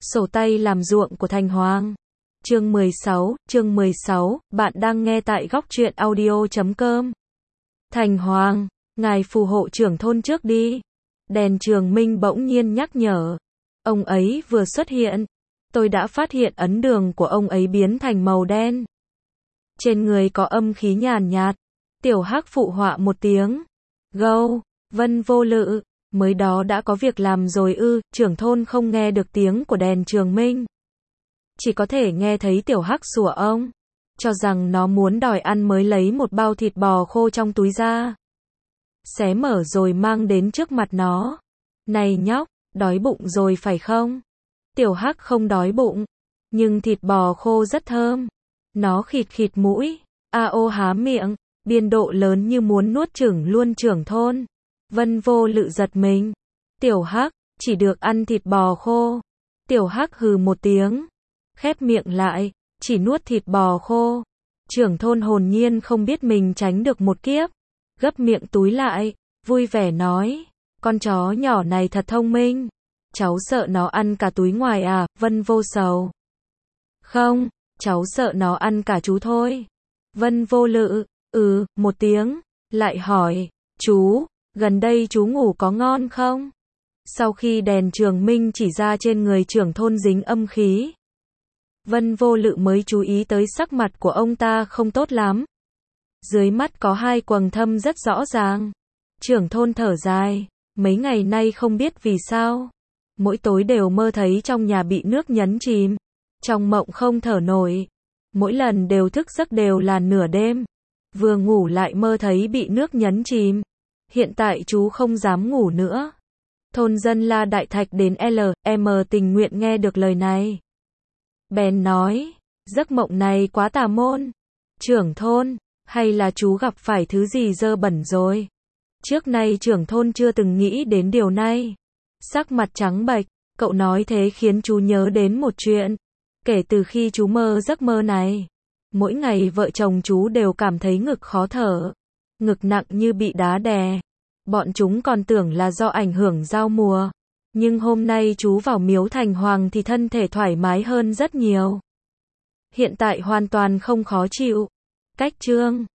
Sổ tay làm ruộng của Thành Hoàng. Chương 16, bạn đang nghe tại góc truyện audio.com. Thành Hoàng, ngài phù hộ trưởng thôn trước đi. Đèn Trường Minh bỗng nhiên nhắc nhở. Ông ấy vừa xuất hiện, tôi đã phát hiện ấn đường của ông ấy biến thành màu đen. Trên người có âm khí nhàn nhạt. Tiểu Hắc phụ họa một tiếng. Gâu, Vân Vô Lự, mới đó đã có việc làm rồi ư? Trưởng thôn không nghe được tiếng của đèn Trường Minh. Chỉ có thể nghe thấy Tiểu Hắc sủa ông, cho rằng nó muốn đòi ăn mới lấy một bao thịt bò khô trong túi ra. Xé mở rồi mang đến trước mặt nó. Này nhóc, đói bụng rồi phải không? Tiểu Hắc không đói bụng, nhưng thịt bò khô rất thơm. Nó khịt khịt mũi, ô há miệng, biên độ lớn như muốn nuốt chửng luôn trưởng thôn. Vân Vô Lự giật mình. Tiểu Hắc, chỉ được ăn thịt bò khô. Tiểu Hắc hừ một tiếng, khép miệng lại, chỉ nuốt thịt bò khô. Trưởng thôn hồn nhiên không biết mình tránh được một kiếp, gấp miệng túi lại, vui vẻ nói, con chó nhỏ này thật thông minh. Cháu sợ nó ăn cả túi ngoài à? Vân Vô Sầu. Không, cháu sợ nó ăn cả chú thôi. Vân Vô Lự, một tiếng, lại hỏi, chú, gần đây chú ngủ có ngon không? Sau khi đèn Trường Minh chỉ ra trên người trưởng thôn dính âm khí, Vân Vô Lự mới chú ý tới sắc mặt của ông ta không tốt lắm. Dưới mắt có hai quầng thâm rất rõ ràng. Trưởng thôn thở dài, mấy ngày nay không biết vì sao, mỗi tối đều mơ thấy trong nhà bị nước nhấn chìm, trong mộng không thở nổi. Mỗi lần đều thức giấc đều là nửa đêm, vừa ngủ lại mơ thấy bị nước nhấn chìm. Hiện tại chú không dám ngủ nữa. Thôn dân La Đại Thạch đến LM tình nguyện nghe được lời này. Bèn nói, giấc mộng này quá tà môn. Trưởng thôn, hay là chú gặp phải thứ gì dơ bẩn rồi? Trước nay trưởng thôn chưa từng nghĩ đến điều này. Sắc mặt trắng bệch, cậu nói thế khiến chú nhớ đến một chuyện. Kể từ khi chú mơ giấc mơ này, mỗi ngày vợ chồng chú đều cảm thấy ngực khó thở, ngực nặng như bị đá đè. Bọn chúng còn tưởng là do ảnh hưởng giao mùa. Nhưng hôm nay chú vào miếu Thành Hoàng thì thân thể thoải mái hơn rất nhiều. Hiện tại hoàn toàn không khó chịu. Cách chương